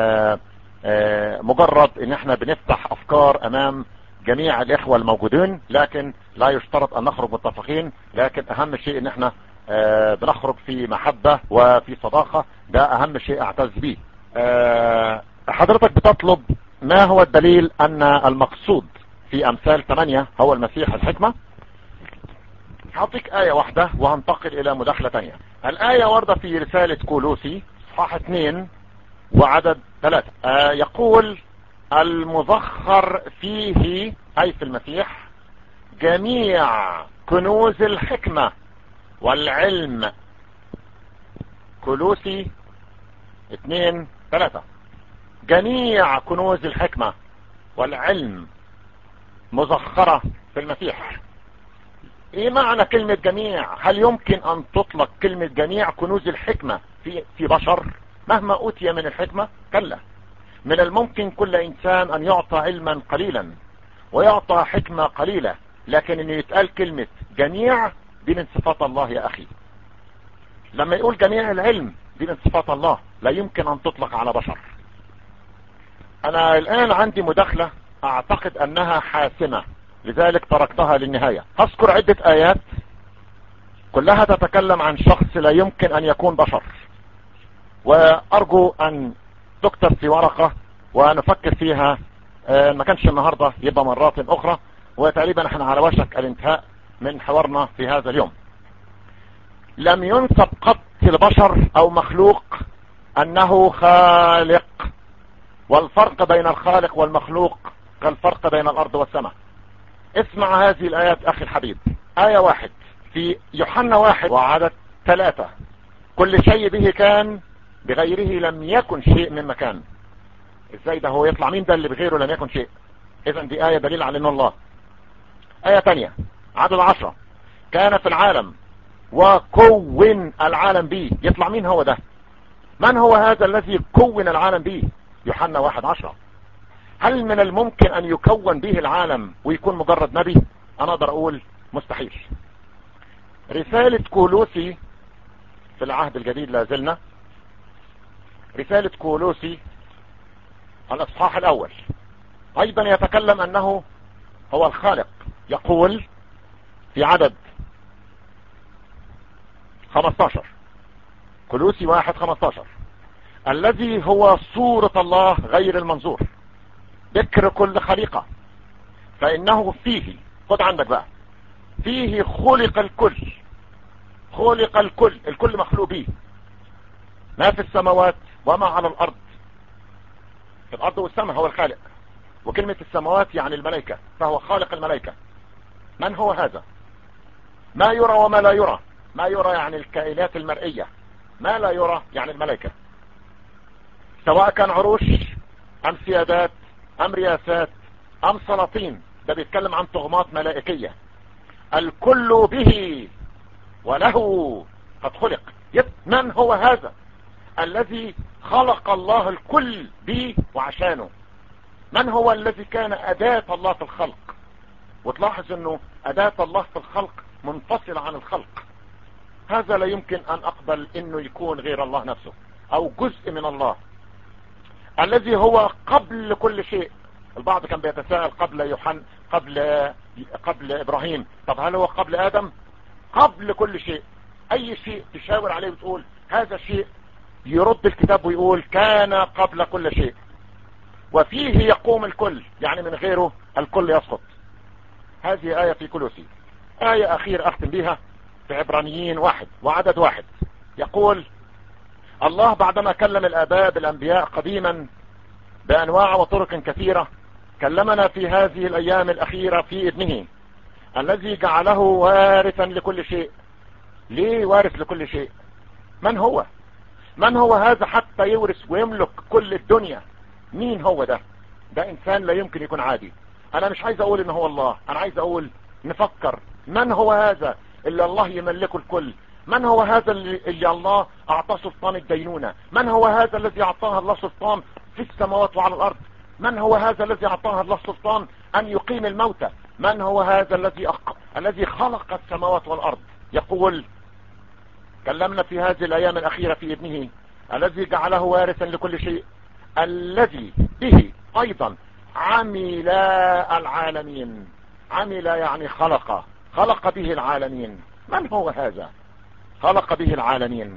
مجرد إن إحنا بنفتح أفكار أمام جميع الإخوة الموجودين، لكن لا يشترط أن نخرج متفقين. لكن أهم شيء إن إحنا بنخرج في محبة وفي صداقة، ده أهم شيء أعتز به. حضرتك بتطلب ما هو الدليل أن المقصود في أمثال 8 هو المسيح الحكمة. هعطيك آية واحدة وهنتقل إلى مداخلة تانية. الآية واردة في رسالة كولوسي صفحة 2 وعدد 3، يقول: المذخر فيه أي في المسيح جميع كنوز الحكمة والعلم. كولوسي 2:3، جميع كنوز الحكمة والعلم مذخرة في المسيح. ايه معنى كلمة جميع؟ هل يمكن ان تطلق كلمة جميع كنوز الحكمة في بشر مهما اوتي من الحكمة؟ كلا، من الممكن كل انسان ان يعطى علما قليلا ويعطى حكمة قليلة، لكن ان يتقال كلمة جميع دي من صفات الله يا اخي. لما يقول جميع العلم دي من صفات الله، لا يمكن ان تطلق على بشر. انا الان عندي مداخلة اعتقد انها حاسمة، لذلك تركتها للنهاية. اذكر عدة ايات كلها تتكلم عن شخص لا يمكن ان يكون بشر، وارجو ان تكتب في ورقة ونفكر فيها، ما كانش النهاردة يبقى مرات اخرى، وتقريبا احنا على وشك الانتهاء من حوارنا في هذا اليوم. لم ينسب قط لبشر او مخلوق انه خالق، والفرق بين الخالق والمخلوق كالفرق بين الارض والسماء. اسمع هذه الايات اخي الحبيب. آية 1 في يوحنا 1 وعدد 3: كل شيء به كان، بغيره لم يكن شيء مما كان. ازاي ده؟ هو يطلع مين ده اللي بغيره لم يكن شيء؟ اذا دي آية دليل على انه الله. آية 2 عدد 10: كان في العالم وكون العالم به. يطلع مين هو ده؟ من هو هذا الذي كون العالم به؟ يوحنا 1:10. هل من الممكن ان يكون به العالم ويكون مجرد نبي؟ انا اقدر اقول مستحيل. رسالة كولوسي في العهد الجديد لا زلنا، رسالة كولوسي الاصحاح الاول ايضا يتكلم انه هو الخالق. يقول في عدد 15 كولوسي 1:15: الذي هو صورة الله غير المنظور، ذكر كل خليقة، فإنه فيه، خد عندك بقى، فيه خلق الكل. خلق الكل، الكل مخلوق به، ما في السماوات وما على الأرض. في الأرض والسماء هو الخالق، وكلمة السماوات يعني الملائكة، فهو خالق الملائكة. من هو هذا؟ ما يرى وما لا يرى. ما يرى يعني الكائنات المرئية، ما لا يرى يعني الملائكة، سواء كان عروش أم سيادات أم رياسات أم سلاطين. ده بيتكلم عن طغمات ملائكية. الكل به وله قد خلق. من هو هذا الذي خلق الله الكل به وعشانه؟ من هو الذي كان أداة الله في الخلق؟ وتلاحظ انه أداة الله في الخلق منفصلة عن الخلق. هذا لا يمكن ان اقبل انه يكون غير الله نفسه او جزء من الله. الذي هو قبل كل شيء. البعض كان بيتساءل قبل ابراهيم. طب هل هو قبل ادم؟ قبل كل شيء. اي شيء تشاور عليه وتقول هذا شيء، يرد الكتاب ويقول كان قبل كل شيء، وفيه يقوم الكل، يعني من غيره الكل يسقط. هذه آية في كولوسي. آية أخيرة أختم بها في عبرانيين 1 وعدد 1. يقول الله بعدما كلم الآباء بالأنبياء قديما بأنواع وطرق كثيرة، كلمنا في هذه الأيام الأخيرة في ابنه الذي جعله وارثا لكل شيء. ليه وارث لكل شيء؟ من هو؟ من هو هذا حتى يورث ويملك كل الدنيا؟ مين هو ده؟ ده إنسان لا يمكن يكون عادي. أنا مش عايز أقول إن هو الله، أنا عايز أقول نفكر من هو هذا اللي الله يملكه الكل؟ من هو هذا اللي الله أعطاه سلطان الدينونة؟ من هو هذا الذي أعطاه الله سلطان في السماوات وعلى الأرض؟ من هو هذا الذي أعطاه الله سلطان أن يقيم الموتى؟ من هو هذا الذي خلق السماوات والأرض؟ يقول كلمنا في هذه الأيام الأخيرة في ابنه الذي جعله وارثا لكل شيء، الذي به أيضا عمل العالمين. عمل يعني خلق به العالمين. من هو هذا؟ خلق به العالمين.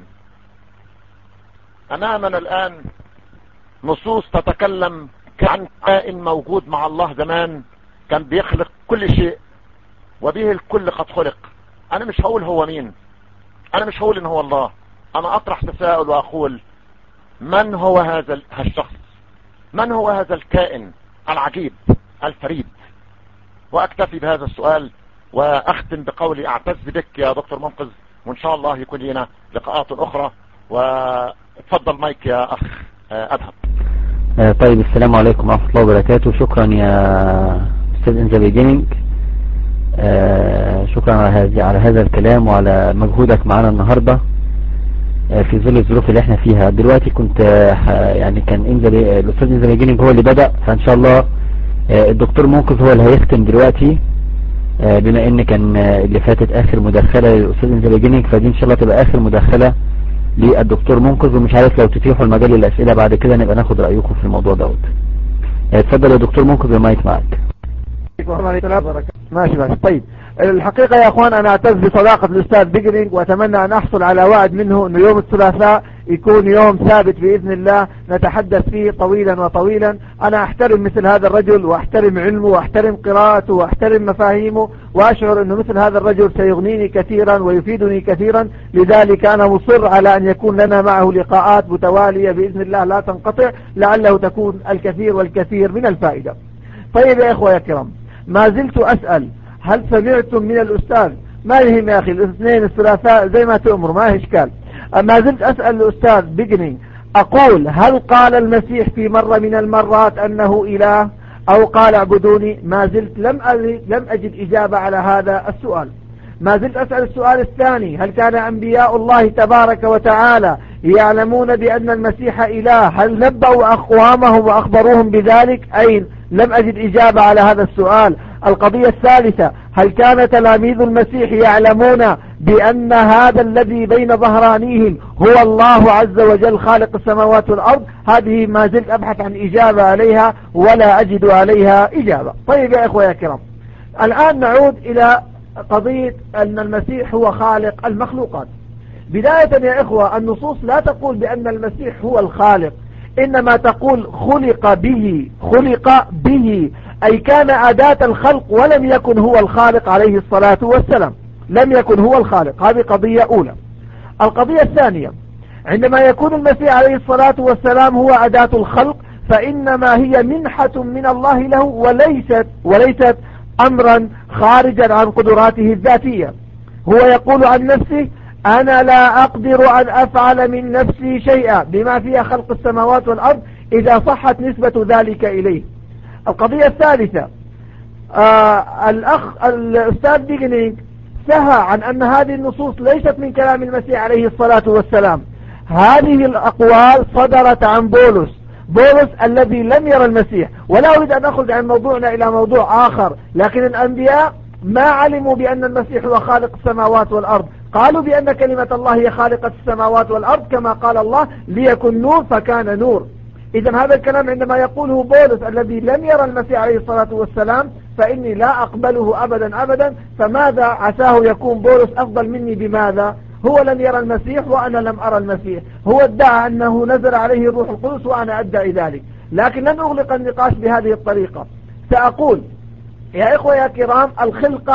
أمامنا الآن نصوص تتكلم عن كائن موجود مع الله زمان، كان بيخلق كل شيء وبه الكل قد خلق. أنا مش هقول هو مين، أنا مش هقول إن هو الله. أنا أطرح تساؤل وأقول من هو هذا الشخص؟ من هو هذا الكائن العجيب الفريد؟ وأكتفي بهذا السؤال وأختم بقولي أعتز بك يا دكتور منقذ، وإن شاء الله يكون لنا لقاءات أخرى. وتفضل مايك يا أخ أدهم. طيب، السلام عليكم ورحمة الله وبركاته. شكرا يا أستاذ إن ذا بيجينينج، شكرا على هذا الكلام وعلى مجهودك معنا النهاردة في ظل الظروف اللي احنا فيها دلوقتي. كنت يعني كان الأستاذ إن ذا بيجينينج هو اللي بدأ، فإن شاء الله الدكتور منقذ هو اللي هيختم دلوقتي، بما ان كان اللي فاتت اخر مداخلة للأستاذ إن ذا بيجينينج، فدي ان شاء الله تبقى اخر مداخلة للدكتور منقذ. ومش عارف لو تتيحوا المجال للأسئلة بعد كده نبقى ناخد رأيكم في الموضوع دوت. اتفضل يا دكتور منقذ، المايك معك. ماشي. طيب، الحقيقة يا اخوان انا اعتز بصداقة الاستاذ بيجينينج، واتمنى ان احصل على وعد منه انه يوم الثلاثاء يكون يوم ثابت بإذن الله نتحدث فيه طويلا وطويلا. أنا أحترم مثل هذا الرجل وأحترم علمه وأحترم قراءته وأحترم مفاهيمه، وأشعر أن مثل هذا الرجل سيغنيني كثيرا ويفيدني كثيرا. لذلك أنا مصر على أن يكون لنا معه لقاءات متوالية بإذن الله لا تنقطع، لعله تكون الكثير والكثير من الفائدة. طيب يا إخوة يا كرام، ما زلت أسأل هل سمعتم من الأستاذ؟ ما يهم يا أخي، الاثنين الثلاثاء زي ما تأمر، ما هي إشكال. ما زلت أسأل الأستاذ بيجنينج، أقول هل قال المسيح في مرة من المرات أنه إله أو قال اعبدوني؟ ما زلت لم أجد إجابة على هذا السؤال. ما زلت أسأل السؤال الثاني، هل كان أنبياء الله تبارك وتعالى يعلمون بأن المسيح إله؟ هل نبأوا أقوامهم وأخبروهم بذلك؟ أين؟ لم أجد إجابة على هذا السؤال. القضية الثالثة، هل كان تلاميذ المسيح يعلمون بأن هذا الذي بين ظهرانيهم هو الله عز وجل خالق السماوات والأرض؟ هذه ما زلت أبحث عن إجابة عليها ولا أجد عليها إجابة. طيب يا إخوة يا كرام، الآن نعود إلى قضية أن المسيح هو خالق المخلوقات. بداية يا إخوة، النصوص لا تقول بأن المسيح هو الخالق، إنما تقول خلق به، أي كان أداة الخلق ولم يكن هو الخالق عليه الصلاة والسلام، لم يكن هو الخالق. هذه قضية أولى. القضية الثانية، عندما يكون المسيح عليه الصلاة والسلام هو أداة الخلق، فإنما هي منحة من الله له وليست أمرا خارجا عن قدراته الذاتية. هو يقول عن نفسه أنا لا أقدر أن أفعل من نفسي شيئا، بما فيها خلق السماوات والأرض إذا صحت نسبة ذلك إليه. القضية الثالثة، الأستاذ بيجنينج سهى عن أن هذه النصوص ليست من كلام المسيح عليه الصلاة والسلام. هذه الأقوال صدرت عن بولس الذي لم يرى المسيح. ولا أريد أن أخذ عن موضوعنا إلى موضوع آخر، لكن الأنبياء ما علموا بأن المسيح هو خالق السماوات والأرض، قالوا بأن كلمة الله هي خالقة السماوات والأرض، كما قال الله ليكن نور فكان نور. إذا هذا الكلام عندما يقوله بولس الذي لم يرى المسيح عليه الصلاة والسلام فإني لا أقبله أبدا. فماذا عساه يكون بولس أفضل مني؟ بماذا؟ هو لم يرى المسيح وأنا لم أرى المسيح، هو ادعى أنه نزل عليه الروح القدس وأنا أدعي ذلك. لكن لن أغلق النقاش بهذه الطريقة. سأقول يا إخوة يا كرام، الخلقة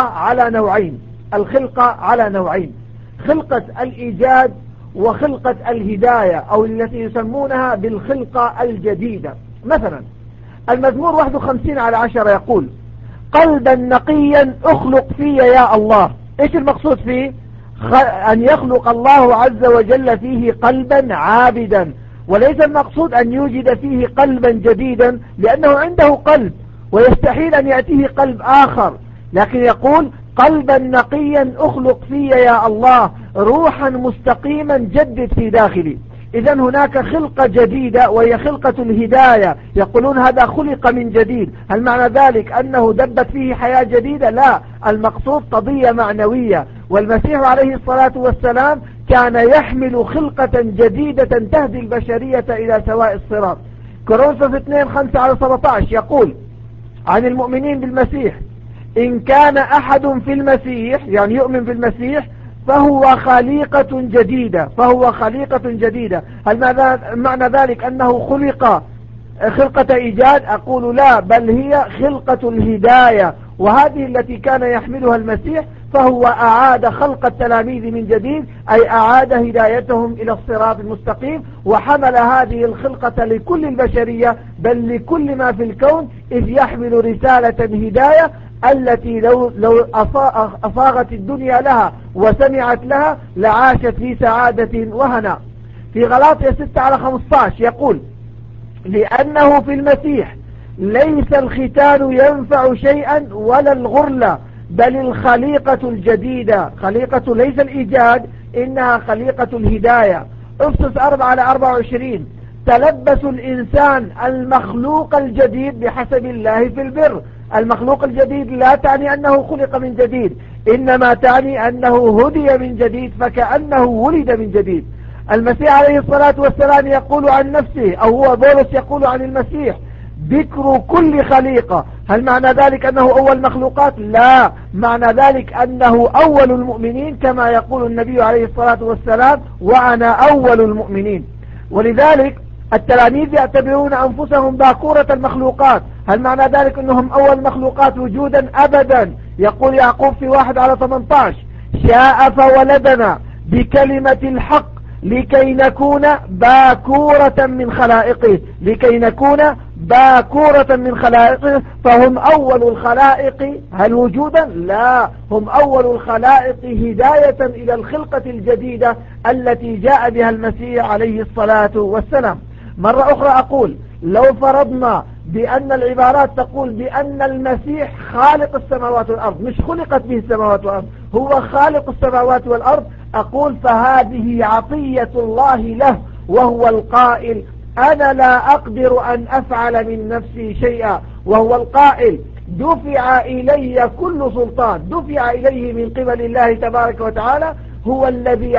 على نوعين، خلقة الإيجاد وخلقة الهداية، أو التي يسمونها بالخلقة الجديدة. مثلا المزمور 51:10 يقول قلبا نقيا اخلق في يا الله. ايش المقصود فيه؟ أن يخلق الله عز وجل فيه قلبا عابدا، وليس المقصود أن يوجد فيه قلبا جديدا، لأنه عنده قلب ويستحيل أن يأتيه قلب آخر، لكن يقول قلبا نقيا اخلق في يا الله، روحا مستقيما جدد في داخلي. إذا هناك خلقة جديدة وهي خلقة الهداية، يقولون هذا خلق من جديد. هل معنى ذلك أنه دبت فيه حياة جديدة؟ لا، المقصود قضية معنوية. والمسيح عليه الصلاة والسلام كان يحمل خلقة جديدة تهدي البشرية إلى سواء الصراط. كورنثوس 2:5-17 يقول عن المؤمنين بالمسيح إن كان أحد في المسيح، يعني يؤمن بالمسيح، فهو خليقة جديدة. هل معنى ذلك أنه خلقة إيجاد؟ أقول لا، بل هي خلقة الهداية، وهذه التي كان يحملها المسيح. فهو أعاد خلق التلاميذ من جديد، أي أعاد هدايتهم إلى الصراط المستقيم، وحمل هذه الخلقة لكل البشرية بل لكل ما في الكون، إذ يحمل رسالة هداية التي لو أصاغت الدنيا لها وسمعت لها لعاشت في سعادة وهناء. في غلاطية 6:15 يقول لأنه في المسيح ليس الختان ينفع شيئا ولا الغرلة، بل الخليقة الجديدة. خليقة ليس الإيجاد، إنها خليقة الهداية. أفسس 4:24 تلبس الإنسان المخلوق الجديد بحسب الله في البر. المخلوق الجديد لا تعني أنه خلق من جديد، إنما تعني أنه هدي من جديد، فكأنه ولد من جديد. المسيح عليه الصلاة والسلام يقول عن نفسه، أو هو بولس يقول عن المسيح ذكر كل خليقة. هل معنى ذلك أنه أول مخلوقات؟ لا، معنى ذلك أنه أول المؤمنين كما يقول النبي عليه الصلاة والسلام وأنا أول المؤمنين. ولذلك التلاميذ يعتبرون أنفسهم باكورة المخلوقات. هل معنى ذلك أنهم أول مخلوقات وجودا؟ أبدا. يقول يعقوب في 1:18 شاء فولدنا بكلمة الحق لكي نكون باكورة من خلائقه، لكي نكون باكورة من خلائقه. فهم أول الخلائق. هل وجودا؟ لا، هم أول الخلائق هداية إلى الخلقة الجديدة التي جاء بها المسيح عليه الصلاة والسلام. مرة أخرى أقول لو فرضنا بأن العبارات تقول بأن المسيح خالق السماوات والأرض، مش خلقت به السماوات والأرض، هو خالق السماوات والأرض، أقول فهذه عطية الله له، وهو القائل أنا لا أقدر أن أفعل من نفسي شيئا، وهو القائل دفع إلي كل سلطان، دفع إليه من قبل الله تبارك وتعالى. هو الذي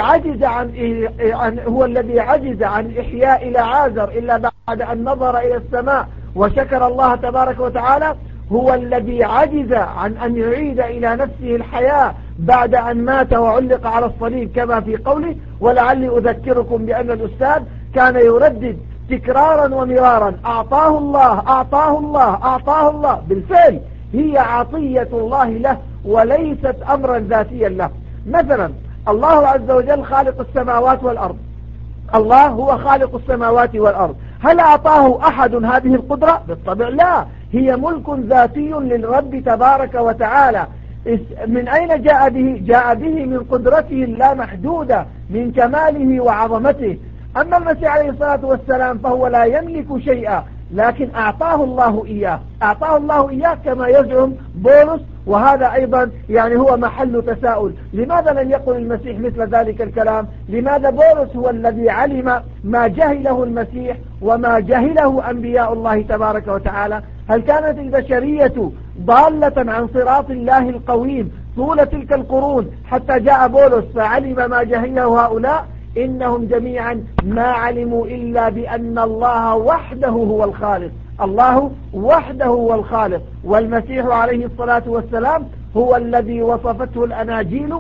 عجز عن إحياء لعازر إلا بعد أن نظر إلى السماء وشكر الله تبارك وتعالى. هو الذي عجز عن أن يعيد إلى نفسه الحياة بعد أن مات وعلق على الصليب كما في قوله. ولعلي أذكركم بأن الأستاذ كان يردد تكرارا ومرارا أعطاه الله أعطاه الله أعطاه الله. بالفعل هي عطية الله له وليست أمرا ذاتيا له. مثلا الله عز وجل خالق السماوات والأرض، الله هو خالق السماوات والأرض. هل أعطاه أحد هذه القدرة؟ بالطبع لا، هي ملك ذاتي للرب تبارك وتعالى. من أين جاء به؟ جاء به من قدرته اللامحدودة، من كماله وعظمته. أما المسيح عليه الصلاة والسلام فهو لا يملك شيئا، لكن أعطاه الله إياه، أعطاه الله إياه كما يزعم بولس. وهذا أيضا يعني هو محل تساؤل، لماذا لم يقل المسيح مثل ذلك الكلام؟ لماذا بولس هو الذي علم ما جهله المسيح وما جهله أنبياء الله تبارك وتعالى؟ هل كانت البشرية ضالة عن صراط الله القويم طول تلك القرون حتى جاء بولس فعلم ما جهله هؤلاء؟ إنهم جميعا ما علموا إلا بأن الله وحده هو الخالق، الله وحده هو الخالق. والمسيح عليه الصلاة والسلام هو الذي وصفته الأناجيل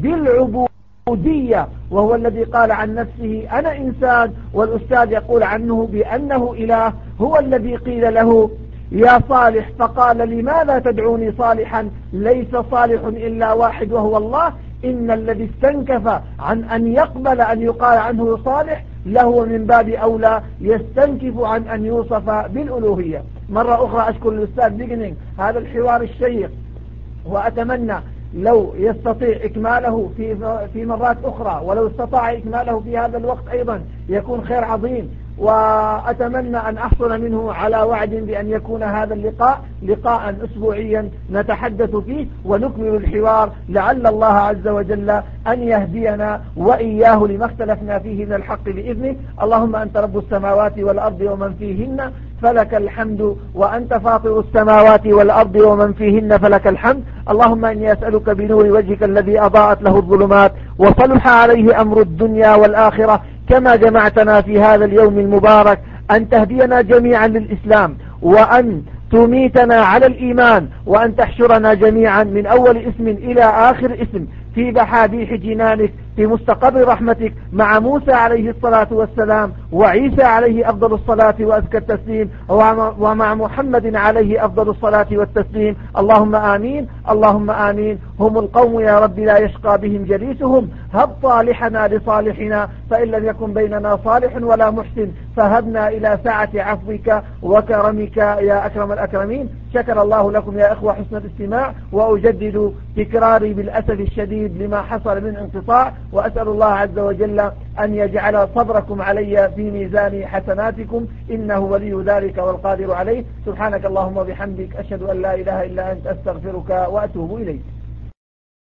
بالعبودية، وهو الذي قال عن نفسه أنا إنسان، والأستاذ يقول عنه بأنه إله. هو الذي قيل له يا صالح فقال لماذا تدعوني صالحا؟ ليس صالح إلا واحد وهو الله. إن الذي استنكف عن أن يقبل أن يقال عنه صالح له من باب أولى يستنكف عن أن يوصف بالألوهية. مرة أخرى أشكر الأستاذ بيجنينج هذا الحوار الشيق، وأتمنى لو يستطيع إكماله في مرات أخرى، ولو استطاع إكماله في هذا الوقت أيضا يكون خير عظيم. وأتمنى أن أحصل منه على وعد بأن يكون هذا اللقاء لقاء أسبوعيا نتحدث فيه ونكمل الحوار، لعل الله عز وجل أن يهدينا وإياه لما اختلفنا فيه من الحق بإذنه. اللهم أنت رب السماوات والأرض ومن فيهن فلك الحمد، وأنت فاطر السماوات والأرض ومن فيهن فلك الحمد. اللهم إني أسألك بنور وجهك الذي أضاءت له الظلمات وصلح عليه أمر الدنيا والآخرة كما جمعتنا في هذا اليوم المبارك، أن تهدينا جميعا للإسلام، وأن تميتنا على الإيمان، وأن تحشرنا جميعا من أول اسم إلى آخر اسم في بحاديح جنانك في مستقر رحمتك مع موسى عليه الصلاة والسلام وعيسى عليه أفضل الصلاة وأزكى التسليم ومع محمد عليه أفضل الصلاة والتسليم. اللهم آمين اللهم آمين. هم القوم يا رب لا يشقى بهم جليسهم، هب صالحنا لصالحنا، فإن لم يكن بيننا صالح ولا محسن فهبنا إلى سعة عفوك وكرمك يا أكرم الأكرمين. شكر الله لكم يا إخوة حسن الاستماع، وأجدد تكراري بالأسف الشديد لما حصل من انقطاع، وأسأل الله عز وجل أن يجعل صبركم علي في ميزان حسناتكم، إنه ولي ذلك والقادر عليه. سبحانك اللهم وبحمدك، أشهد أن لا إله إلا أنت، أستغفرك وأتوب إليك.